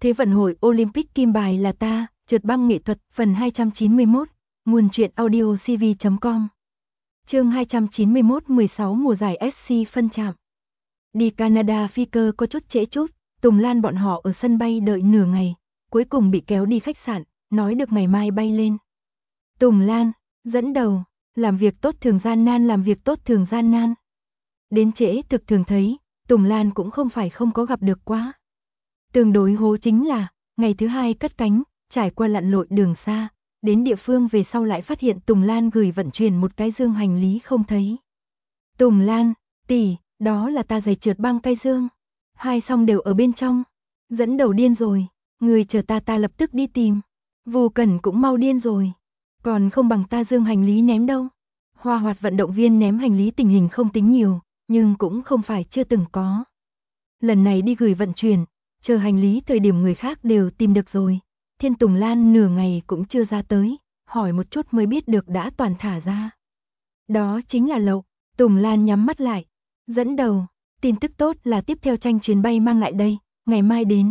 Thế vận hội Olympic kim bài là ta, trượt băng nghệ thuật, phần 291, nguồn truyện audio cv.com. Chương 291, 16 mùa giải SC phân chạm. Đi Canada phi cơ có chút trễ chút, Tùng Lan bọn họ ở sân bay đợi nửa ngày, cuối cùng bị kéo đi khách sạn, nói được ngày mai bay lên. Tùng Lan, dẫn đầu, làm việc tốt thường gian nan, làm việc tốt thường gian nan. Đến trễ thực thường thấy, Tùng Lan cũng không phải không có gặp được quá. Tương đối hố chính là, ngày thứ hai cất cánh, trải qua lặn lội đường xa, đến địa phương về sau lại phát hiện Tùng Lan gửi vận chuyển một cái dương hành lý không thấy. Tùng Lan, tỷ, đó là ta giày trượt băng cái dương. Hai song đều ở bên trong. Dẫn đầu điên rồi, người chờ ta lập tức đi tìm. Vô Cẩn cũng mau điên rồi. Còn không bằng ta dương hành lý ném đâu. Hoa Hoạt vận động viên ném hành lý tình hình không tính nhiều, nhưng cũng không phải chưa từng có. Lần này đi gửi vận chuyển, chờ hành lý thời điểm người khác đều tìm được rồi. Thiên Tùng Lan nửa ngày cũng chưa ra tới, hỏi một chút mới biết được đã toàn thả ra. Đó chính là lậu. Tùng Lan nhắm mắt lại. Dẫn đầu, tin tức tốt là tiếp theo tranh chuyến bay mang lại đây, ngày mai đến.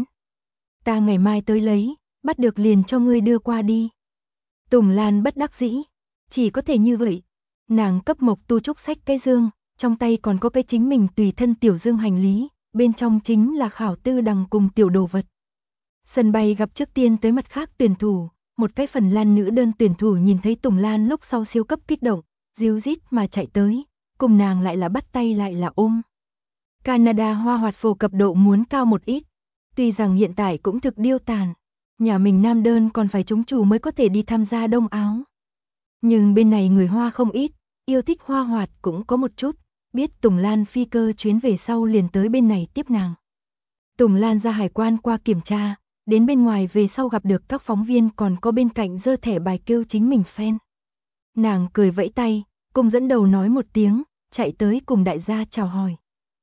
Ta ngày mai tới lấy, bắt được liền cho ngươi đưa qua đi. Tùng Lan bất đắc dĩ, chỉ có thể như vậy. Nàng cấp Mộc Tu Trúc xách cái dương, trong tay còn có cái chính mình tùy thân tiểu dương hành lý, bên trong chính là Khảo Tư Đằng cùng tiểu đồ vật. Sân bay gặp trước tiên tới mặt khác tuyển thủ, một cái Phần Lan nữ đơn tuyển thủ nhìn thấy Tùng Lan lúc sau siêu cấp kích động, ríu rít mà chạy tới, cùng nàng lại là bắt tay lại là ôm. Canada Hoa Hoạt phổ cập độ muốn cao một ít, tuy rằng hiện tại cũng thực điêu tàn, nhà mình nam đơn còn phải trúng chủ mới có thể đi tham gia Đông Áo. Nhưng bên này người Hoa không ít, yêu thích Hoa Hoạt cũng có một chút, biết Tùng Lan phi cơ chuyến về sau liền tới bên này tiếp nàng. Tùng Lan ra hải quan qua kiểm tra, đến bên ngoài về sau gặp được các phóng viên còn có bên cạnh giơ thẻ bài kêu chính mình fan. Nàng cười vẫy tay, cùng dẫn đầu nói một tiếng, chạy tới cùng đại gia chào hỏi.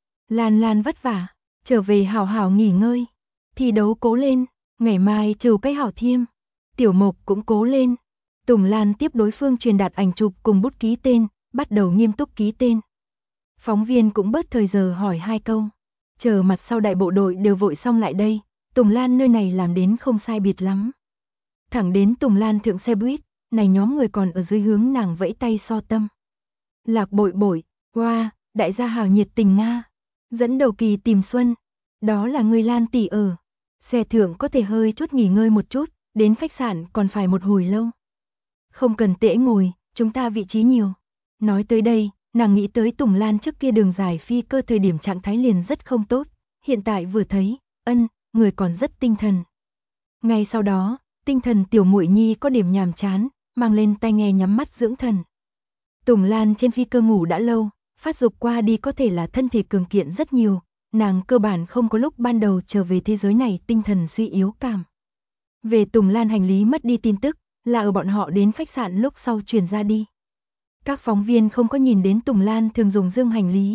Lan vất vả, trở về hảo hảo nghỉ ngơi, thi đấu cố lên, ngày mai trừ cái hảo thiêm. Tiểu Mộc cũng cố lên. Tùng Lan tiếp đối phương truyền đạt ảnh chụp cùng bút ký tên, bắt đầu nghiêm túc ký tên. Phóng viên cũng bớt thời giờ hỏi hai câu. Chờ mặt sau đại bộ đội đều vội xong lại đây, Tùng Lan nơi này làm đến không sai biệt lắm. Thẳng đến Tùng Lan thượng xe buýt, này nhóm người còn ở dưới hướng nàng vẫy tay so tâm. Lạc Bội Bội, wow, đại gia hào nhiệt tình Nga. Dẫn đầu Kỳ tìm Xuân, đó là người Lan tỷ ở. Xe thượng có thể hơi chút nghỉ ngơi một chút, đến khách sạn còn phải một hồi lâu. Không cần tễ ngồi, chúng ta vị trí nhiều. Nói tới đây, nàng nghĩ tới Tùng Lan trước kia đường dài phi cơ thời điểm trạng thái liền rất không tốt, hiện tại vừa thấy, người còn rất tinh thần. Ngay sau đó, tinh thần tiểu muội nhi có điểm nhàm chán, mang lên tai nghe nhắm mắt dưỡng thần. Tùng Lan trên phi cơ ngủ đã lâu, phát dục qua đi có thể là thân thể cường kiện rất nhiều, nàng cơ bản không có lúc ban đầu trở về thế giới này tinh thần suy yếu cảm. Về Tùng Lan hành lý mất đi tin tức, là ở bọn họ đến khách sạn lúc sau truyền ra đi. Các phóng viên không có nhìn đến Tùng Lan thường dùng dương hành lý.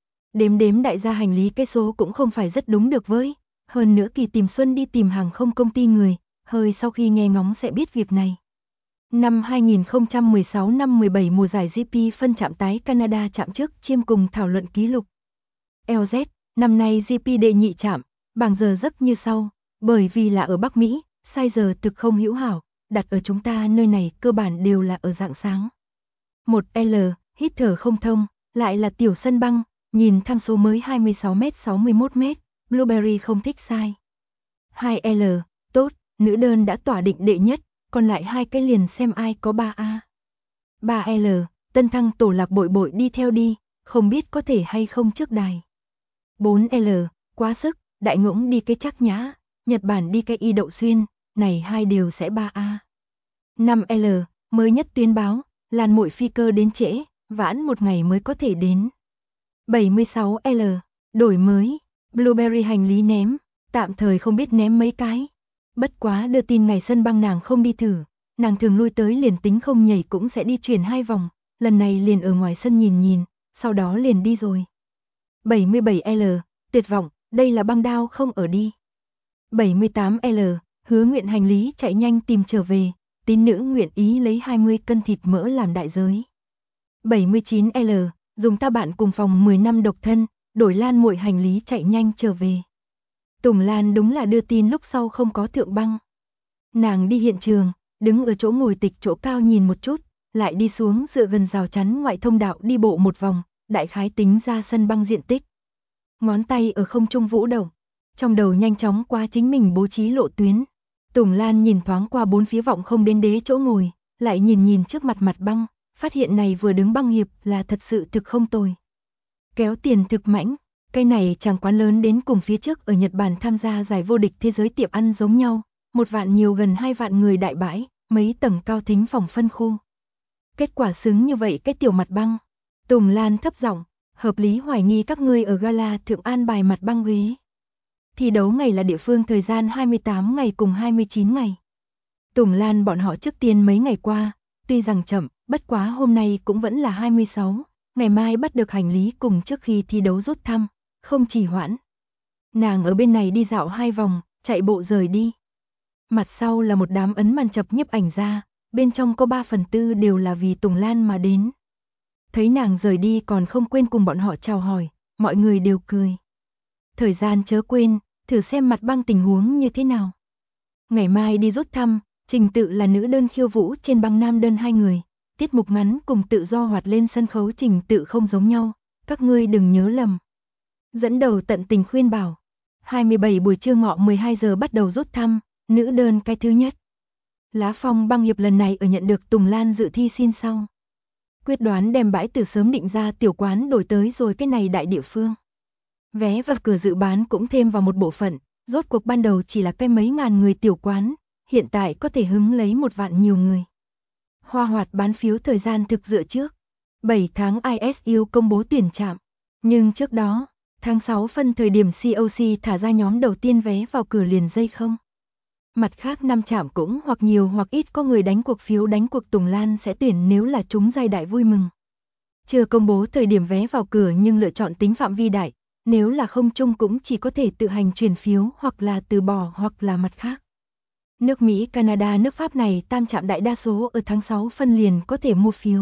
Đếm đại gia hành lý cái số cũng không phải rất đúng được với. Hơn nữa Kỳ tìm Xuân đi tìm hàng không công ty người, hơi sau khi nghe ngóng sẽ biết việc này. Năm 2016 năm 17 mùa giải GP phân chạm tái Canada chạm trước chiêm cùng thảo luận ký lục. LZ, năm nay GP đệ nhị chạm, bảng giờ giấc như sau, bởi vì là ở Bắc Mỹ, sai giờ thực không hữu hảo, đặt ở chúng ta nơi này cơ bản đều là ở rạng sáng. 1L, hít thở không thông, lại là tiểu sân băng, nhìn tham số mới 26m 61m, Blueberry không thích sai. 2L, tốt, nữ đơn đã tỏa định đệ nhất, còn lại hai cái liền xem ai có 3A. 3L, tân thăng tổ Lạc Bội Bội đi theo đi, không biết có thể hay không trước đài. 4L, quá sức, Đại Ngỗng đi cái Trác Nhã, Nhật Bản đi cái Y Đậu Xuyên, này hai đều sẽ 3A. 5L, mới nhất tuyên báo, Lan Muội phi cơ đến trễ, vãn một ngày mới có thể đến. 76L, đổi mới, Blueberry hành lý ném, tạm thời không biết ném mấy cái. Bất quá đưa tin ngày sân băng nàng không đi thử, nàng thường lui tới liền tính không nhảy cũng sẽ đi chuyển 2 vòng, lần này liền ở ngoài sân nhìn, sau đó liền đi rồi. 77L, tuyệt vọng, đây là băng đao không ở đi. 78L, hứa nguyện hành lý chạy nhanh tìm trở về, tín nữ nguyện ý lấy 20 cân thịt mỡ làm đại giới. 79L, dùng ta bạn cùng phòng 10 năm độc thân, đổi Lan Muội hành lý chạy nhanh trở về. Tùng Lan đúng là đưa tin lúc sau không có thượng băng. Nàng đi hiện trường, đứng ở chỗ ngồi tịch chỗ cao nhìn một chút, lại đi xuống dựa gần rào chắn ngoại thông đạo đi bộ một vòng, đại khái tính ra sân băng diện tích. Ngón tay ở không trung vũ động, trong đầu nhanh chóng qua chính mình bố trí lộ tuyến. Tùng Lan nhìn thoáng qua bốn phía vọng không đến đế chỗ ngồi, lại nhìn trước mặt mặt băng, phát hiện này vừa đứng băng hiệp là thật sự thực không tồi. Kéo tiền thực mãnh, cái này chẳng quán lớn đến cùng phía trước ở Nhật Bản tham gia giải vô địch thế giới tiệm ăn giống nhau, 1 vạn nhiều gần 2 vạn người đại bãi, mấy tầng cao thính phòng phân khu. Kết quả xứng như vậy cái tiểu mặt băng. Tùng Lan thấp giọng, hợp lý hoài nghi các ngươi ở gala thượng an bài mặt băng ghế. Thi đấu ngày là địa phương thời gian 28 ngày cùng 29 ngày. Tùng Lan bọn họ trước tiên mấy ngày qua, tuy rằng chậm, bất quá hôm nay cũng vẫn là 26, ngày mai bắt được hành lý cùng trước khi thi đấu rút thăm, không trì hoãn. Nàng ở bên này đi dạo 2 vòng, chạy bộ rời đi. Mặt sau là một đám ấn màn chập nhiếp ảnh ra, bên trong có 3/4 đều là vì Tùng Lan mà đến. Thấy nàng rời đi còn không quên cùng bọn họ chào hỏi, mọi người đều cười. Thời gian chớ quên, thử xem mặt băng tình huống như thế nào. Ngày mai đi rút thăm, trình tự là nữ đơn khiêu vũ trên băng nam đơn 2 người, tiết mục ngắn cùng tự do hoạt lên sân khấu trình tự không giống nhau, các ngươi đừng nhớ lầm. Dẫn đầu tận tình khuyên bảo. 27 buổi trưa ngọ 12 giờ bắt đầu rút thăm, nữ đơn cái thứ nhất. Lá phong băng hiệp lần này ở nhận được Tùng Lan dự thi xin sau. Quyết đoán đem bãi từ sớm định ra tiểu quán đổi tới rồi cái này đại địa phương. Vé và cửa dự bán cũng thêm vào một bộ phận, rốt cuộc ban đầu chỉ là cái mấy ngàn người tiểu quán, hiện tại có thể hứng lấy 1 vạn nhiều người. Hoa hoạt bán phiếu thời gian thực dựa trước. 7 tháng ISU công bố tuyển chạm. Nhưng trước đó, tháng 6 phân thời điểm COC thả ra nhóm đầu tiên vé vào cửa liền dây không. Mặt khác 5 chạm cũng hoặc nhiều hoặc ít có người đánh cuộc phiếu đánh cuộc Tùng Lan sẽ tuyển nếu là chúng giai đại vui mừng. Chưa công bố thời điểm vé vào cửa nhưng lựa chọn tính phạm vi đại, nếu là không chung cũng chỉ có thể tự hành chuyển phiếu hoặc là từ bỏ hoặc là mặt khác. Nước Mỹ, Canada, nước Pháp này tam trạm đại đa số ở tháng 6 phân liền có thể mua phiếu.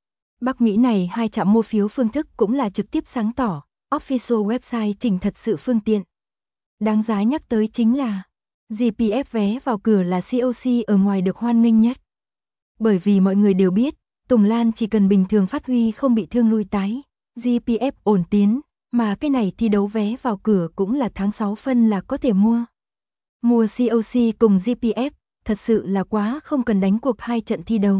Bắc Mỹ này 2 trạm mua phiếu phương thức cũng là trực tiếp sáng tỏ, official website chỉnh thật sự phương tiện. Đáng giá nhắc tới chính là GPF vé vào cửa là COC ở ngoài được hoan nghênh nhất. Bởi vì mọi người đều biết, Tùng Lan chỉ cần bình thường phát huy không bị thương lui tái, GPF ổn tiến, mà cái này thi đấu vé vào cửa cũng là tháng 6 phân là có thể mua. Mua COC cùng GPF, thật sự là quá không cần đánh cuộc 2 trận thi đấu.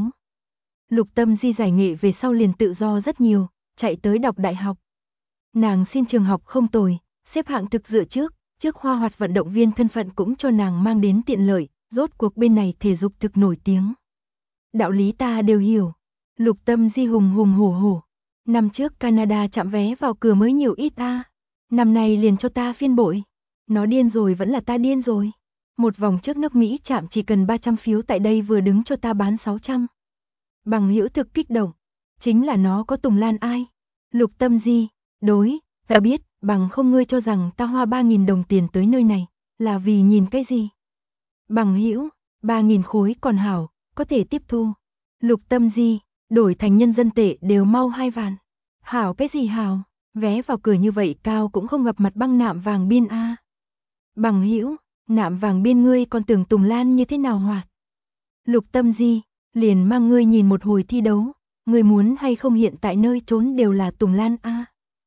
Lục Tâm Di giải nghệ về sau liền tự do rất nhiều, chạy tới đọc đại học. Nàng xin trường học không tồi, xếp hạng thực dựa trước hoa hoạt vận động viên thân phận cũng cho nàng mang đến tiện lợi, rốt cuộc bên này thể dục thực nổi tiếng. Đạo lý ta đều hiểu. Lục Tâm Di hùng hổ. Năm trước Canada chạm vé vào cửa mới nhiều ít a. Năm nay liền cho ta phiên bội. Nó điên rồi vẫn là ta điên rồi. Một vòng trước nước Mỹ chạm chỉ cần 300 phiếu tại đây vừa đứng cho ta bán 600. Bằng hữu thực kích động. Chính là nó có Tùng Lan ai? Lục Tâm Di, đối, ta biết, bằng không ngươi cho rằng ta hoa 3.000 đồng tiền tới nơi này, là vì nhìn cái gì? Bằng hữu, 3.000 khối còn hảo, có thể tiếp thu. Lục Tâm Di, đổi thành nhân dân tệ đều mau 2 vạn. Hảo cái gì hảo, vé vào cửa như vậy cao cũng không gặp mặt băng nạm vàng biên a. Bằng hữu, nạm vàng biên ngươi còn tưởng Tùng Lan như thế nào hoạt? Lục Tâm Di, liền mang ngươi nhìn một hồi thi đấu, ngươi muốn hay không hiện tại nơi trốn đều là Tùng Lan a.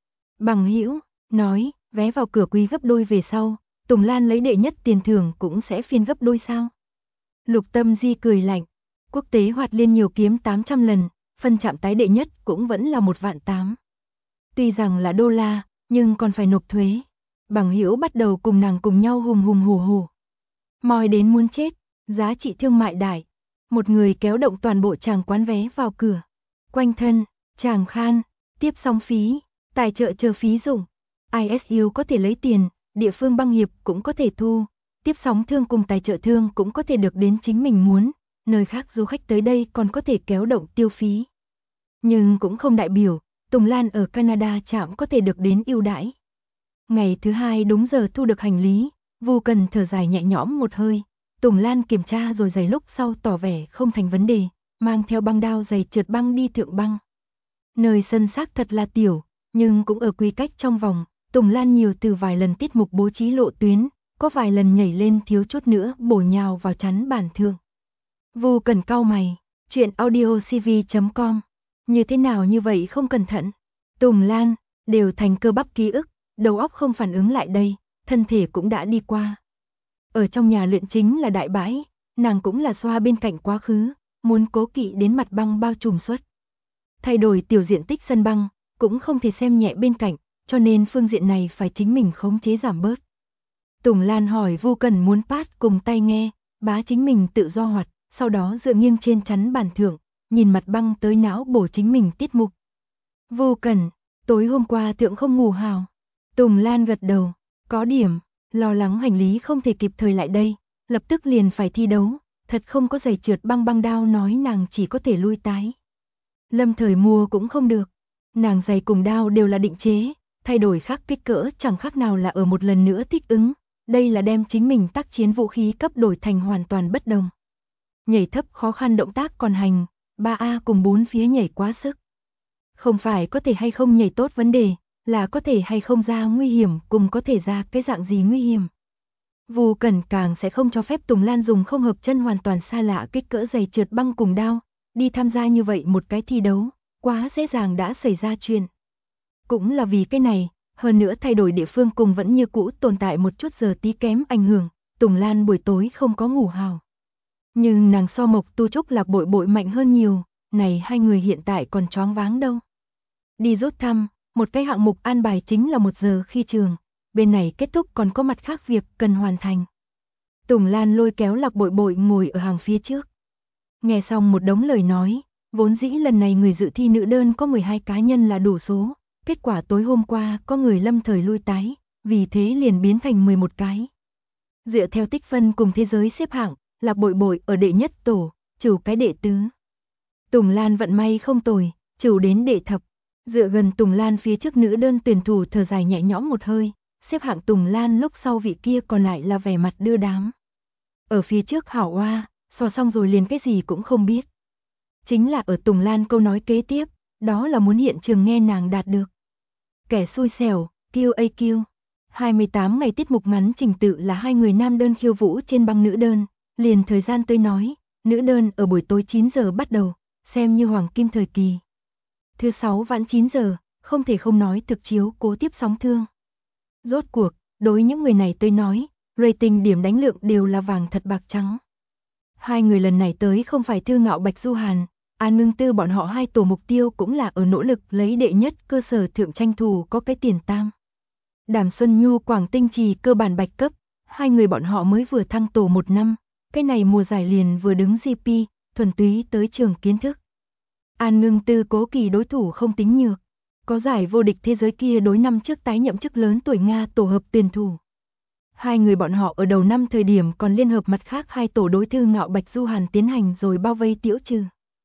Bằng hữu, nói, vé vào cửa quý gấp đôi về sau, Tùng Lan lấy đệ nhất tiền thưởng cũng sẽ phiên gấp đôi sao? Lục Tâm Di cười lạnh, quốc tế hoạt liên nhiều kiếm 800 lần, phân chạm tái đệ nhất cũng vẫn là 1.800.000. Tuy rằng là đô la, nhưng còn phải nộp thuế. Bằng hữu bắt đầu cùng nàng cùng nhau hùng hổ. Moi đến muốn chết, giá trị thương mại đại. Một người kéo động toàn bộ tràng quán vé vào cửa. Quanh thân, tràng khan, tiếp sóng phí, tài trợ chờ phí dụng. ISU có thể lấy tiền, địa phương băng hiệp cũng có thể thu. Tiếp sóng thương cùng tài trợ thương cũng có thể được đến chính mình muốn. Nơi khác du khách tới đây còn có thể kéo động tiêu phí. Nhưng cũng không đại biểu, Tùng Lan ở Canada chạm có thể được đến ưu đãi. Ngày thứ 2 đúng giờ thu được hành lý, Vu Cần thở dài nhẹ nhõm một hơi. Tùng Lan kiểm tra rồi giày lúc sau tỏ vẻ không thành vấn đề, mang theo băng đao giày trượt băng đi thượng băng. Nơi sân xác thật là tiểu, nhưng cũng ở quy cách trong vòng, Tùng Lan nhiều từ vài lần tiết mục bố trí lộ tuyến, có vài lần nhảy lên thiếu chút nữa bổ nhào vào chắn bàn thượng. Vu Cần cau mày, chuyện audiocv.com, như thế nào như vậy không cẩn thận. Tùng Lan, đều thành cơ bắp ký ức, đầu óc không phản ứng lại đây, thân thể cũng đã đi qua. Ở trong nhà luyện chính là đại bãi, nàng cũng là xoa bên cạnh quá khứ, muốn cố kỵ đến mặt băng bao trùm suất. Thay đổi tiểu diện tích sân băng, cũng không thể xem nhẹ bên cạnh, cho nên phương diện này phải chính mình khống chế giảm bớt. Tùng Lan hỏi Vu Cần muốn pad cùng tai nghe, bá chính mình tự do hoạt, sau đó dựa nghiêng trên chắn bàn thượng, nhìn mặt băng tới não bổ chính mình tiết mục. Vu Cần, tối hôm qua thượng không ngủ hào. Tùng Lan gật đầu, có điểm, lo lắng hành lý không thể kịp thời lại đây, lập tức liền phải thi đấu, thật không có giày trượt băng đao nói nàng chỉ có thể lui tái. Lâm Thời mua cũng không được, nàng giày cùng đao đều là định chế, thay đổi khác kích cỡ chẳng khác nào là ở một lần nữa thích ứng, đây là đem chính mình tác chiến vũ khí cấp đổi thành hoàn toàn bất đồng. Nhảy thấp khó khăn động tác còn hành, 3A cùng 4 phía nhảy quá sức. Không phải có thể hay không nhảy tốt vấn đề, là có thể hay không ra nguy hiểm cùng có thể ra cái dạng gì nguy hiểm. Vu Cần càng sẽ không cho phép Tùng Lan dùng không hợp chân hoàn toàn xa lạ kích cỡ giày trượt băng cùng đao, đi tham gia như vậy một cái thi đấu, quá dễ dàng đã xảy ra chuyện. Cũng là vì cái này, hơn nữa thay đổi địa phương cùng vẫn như cũ tồn tại một chút giờ tí kém ảnh hưởng, Tùng Lan buổi tối không có ngủ hào. Nhưng nàng so Mộc Tu Trúc Lạc Bội Bội mạnh hơn nhiều, này hai người hiện tại còn choáng váng đâu. Đi rút thăm, một cái hạng mục an bài chính là 1 giờ khi trường, bên này kết thúc còn có mặt khác việc cần hoàn thành. Tùng Lan lôi kéo Lạc Bội Bội ngồi ở hàng phía trước. Nghe xong một đống lời nói, vốn dĩ lần này người dự thi nữ đơn có 12 cá nhân là đủ số, kết quả tối hôm qua có người lâm thời lui tái, vì thế liền biến thành 11 cái. Dựa theo tích phân cùng thế giới xếp hạng, Lạc Bội Bội ở đệ nhất tổ, Trửu cái đệ tứ. Tùng Lan vận may không tồi, Trửu đến đệ thập. Dựa gần Tùng Lan phía trước nữ đơn tuyển thủ thở dài nhẹ nhõm một hơi, xếp hạng Tùng Lan lúc sau vị kia còn lại là vẻ mặt đưa đám. Ở phía trước hảo oa, so xong rồi liền cái gì cũng không biết. Chính là ở Tùng Lan câu nói kế tiếp, đó là muốn hiện trường nghe nàng đạt được. Kẻ xui xẻo, QAQ. 28 ngày tiết mục ngắn trình tự là 2 người nam đơn khiêu vũ trên băng nữ đơn, liền thời gian tới nói, nữ đơn ở buổi tối 9 giờ bắt đầu, xem như hoàng kim thời kỳ. Thứ 6 vãn 9 giờ, không thể không nói thực chiếu cố tiếp sóng thương. Rốt cuộc, đối những người này tới nói, rating điểm đánh lượng đều là vàng thật bạc trắng. Hai người lần này tới không phải Thư Ngạo Bạch Du Hàn, An Ngưng Tư bọn họ hai tổ mục tiêu cũng là ở nỗ lực lấy đệ nhất cơ sở thượng tranh thủ có cái tiền tam. Đàm Xuân Nhu Quảng Tinh Trì cơ bản bạch cấp, hai người bọn họ mới vừa thăng tổ 1 năm, cái này mùa giải liền vừa đứng GP, thuần túy tới trường kiến thức. An Ngưng Tư cố kỳ đối thủ không tính nhược, có giải vô địch thế giới kia đối năm trước tái nhậm chức lớn tuổi Nga tổ hợp tuyển thủ. Hai người bọn họ ở đầu năm thời điểm còn liên hợp mặt khác hai tổ đối Thư Ngạo Bạch Du Hàn tiến hành rồi bao vây tiễu trừ.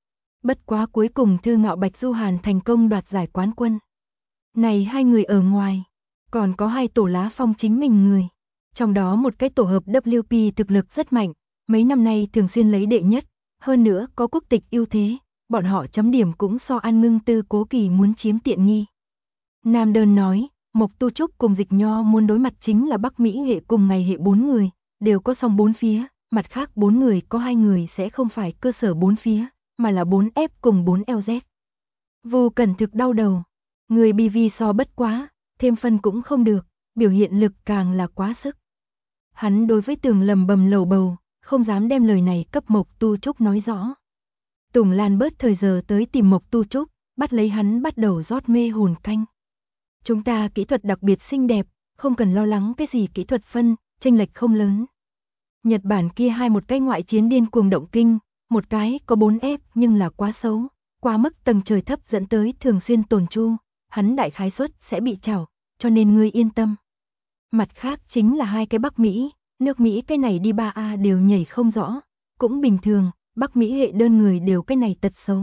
Bất quá cuối cùng Thư Ngạo Bạch Du Hàn thành công đoạt giải quán quân. Này hai người ở ngoài, còn có hai tổ lá phong chính mình người. Trong đó một cái tổ hợp WP thực lực rất mạnh, mấy năm nay thường xuyên lấy đệ nhất, hơn nữa có quốc tịch ưu thế, bọn họ chấm điểm cũng so An Ngưng Tư cố kỳ muốn chiếm tiện nghi. Nam đơn nói, Mộc Tu Trúc cùng Dịch Nho muốn đối mặt chính là Bắc Mỹ hệ cùng ngày hệ 4 người, đều có song 4 phía, mặt khác 4 người có 2 người sẽ không phải cơ sở 4 phía, mà là 4F cùng 4LZ. Vô Cẩn thực đau đầu, người BV so bất quá, thêm phân cũng không được, biểu hiện lực càng là quá sức. Hắn đối với Tường lầm bầm lầu bầu, không dám đem lời này cấp Mộc Tu Trúc nói rõ. Tùng Lan bớt thời giờ tới tìm Mộc Tu Trúc, bắt lấy hắn bắt đầu rót mê hồn canh. Chúng ta kỹ thuật đặc biệt xinh đẹp, không cần lo lắng cái gì kỹ thuật phân, chênh lệch không lớn. Nhật Bản kia hai một cái ngoại chiến điên cuồng động kinh, một cái có 4F nhưng là quá xấu, quá mức tầng trời thấp dẫn tới thường xuyên tổn chu, hắn đại khái suất sẽ bị chảo, cho nên ngươi yên tâm. Mặt khác chính là hai cái Bắc Mỹ, nước Mỹ cái này đi 3A đều nhảy không rõ, cũng bình thường, Bắc Mỹ hệ đơn người đều cái này tật xấu.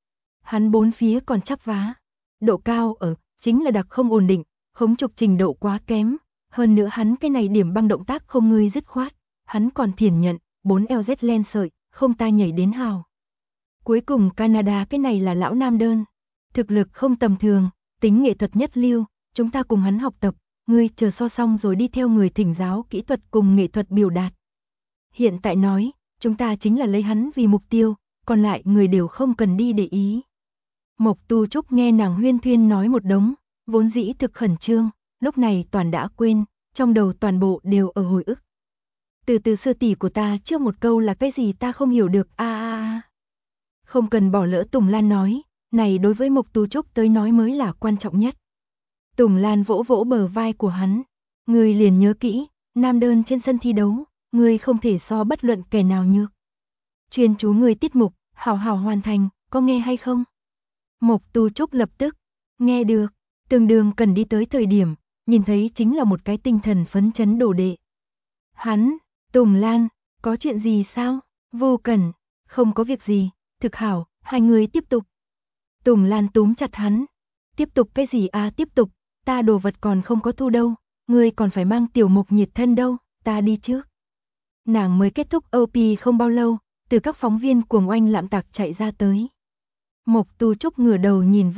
Hắn 4 phía còn chắp vá, độ cao ở chính là đặc không ổn định, khống trục trình độ quá kém, hơn nữa hắn cái này điểm băng động tác không ngươi dứt khoát, hắn còn thiển nhận, 4LZ len sợi, không ta nhảy đến hào. Cuối cùng Canada cái này là lão nam đơn, thực lực không tầm thường, tính nghệ thuật nhất lưu, chúng ta cùng hắn học tập, ngươi chờ so xong rồi đi theo người thỉnh giáo kỹ thuật cùng nghệ thuật biểu đạt. Hiện tại nói, chúng ta chính là lấy hắn vì mục tiêu, còn lại người đều không cần đi để ý. Mộc Tu Trúc nghe nàng huyên thuyên nói một đống, vốn dĩ thực khẩn trương, lúc này toàn đã quên, trong đầu toàn bộ đều ở hồi ức. Từ sư tỷ của ta trước một câu là cái gì ta không hiểu được a. Không cần bỏ lỡ, Tùng Lan nói, này đối với Mộc Tu Trúc tới nói mới là quan trọng nhất. Tùng Lan vỗ vỗ bờ vai của hắn, ngươi liền nhớ kỹ, nam đơn trên sân thi đấu, ngươi không thể so bất luận kẻ nào nhược. Chuyên chú ngươi tiết mục, hảo hảo hoàn thành, có nghe hay không? Mộc Tu Trúc lập tức, nghe được, tương đương cần đi tới thời điểm, nhìn thấy chính là một cái tinh thần phấn chấn đồ đệ. Hắn, Tùng Lan, có chuyện gì sao? Vô Cẩn, không có việc gì, thực hảo, hai người tiếp tục. Tùng Lan túm chặt hắn, tiếp tục cái gì à, tiếp tục, ta đồ vật còn không có thu đâu, ngươi còn phải mang tiểu mục nhiệt thân đâu, ta đi trước. Nàng mới kết thúc OP không bao lâu, từ các phóng viên cuồng oanh lạm tạc chạy ra tới. Mộc Tu Trúc ngửa đầu nhìn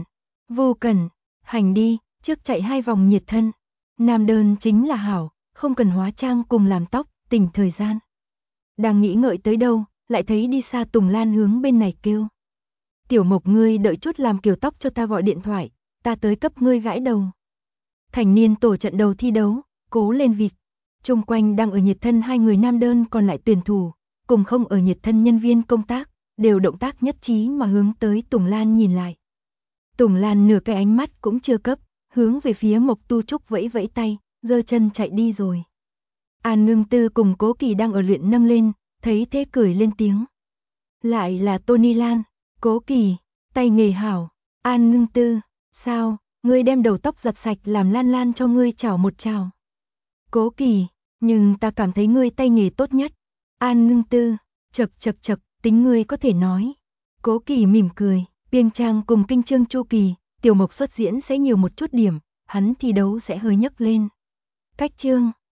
Vô Cẩn, hành đi, trước chạy 2 vòng nhiệt thân. Nam đơn chính là hảo, không cần hóa trang cùng làm tóc, tỉnh thời gian. Đang nghĩ ngợi tới đâu, lại thấy đi xa Tùng Lan hướng bên này kêu. Tiểu Mộc ngươi đợi chút làm kiểu tóc cho ta gọi điện thoại, ta tới cấp ngươi gãi đầu. Thành niên tổ trận đầu thi đấu, cố lên vịt. Trung quanh đang ở nhiệt thân 2 người nam đơn còn lại tuyển thủ, cùng không ở nhiệt thân nhân viên công tác, đều động tác nhất trí mà hướng tới Tùng Lan nhìn lại. Tùng Lan nửa cái ánh mắt cũng chưa cấp, hướng về phía Mộc Tu Trúc vẫy vẫy tay, giơ chân chạy đi rồi. An Ngưng Tư cùng Cố Kỳ đang ở luyện nâng lên, thấy thế cười lên tiếng. Lại là Tony Lan, Cố Kỳ, tay nghề hảo. An Ngưng Tư, sao, ngươi đem đầu tóc giặt sạch làm Lan Lan cho ngươi chào một chào. Cố Kỳ, nhưng ta cảm thấy ngươi tay nghề tốt nhất. An Ngưng Tư, chậc, tính ngươi có thể nói. Cố Kỳ mỉm cười, Biên Trang cùng Kinh Trương Chu Kỳ, Tiểu Mộc xuất diễn sẽ nhiều một chút điểm, hắn thi đấu sẽ hơi nhấc lên. Cách chương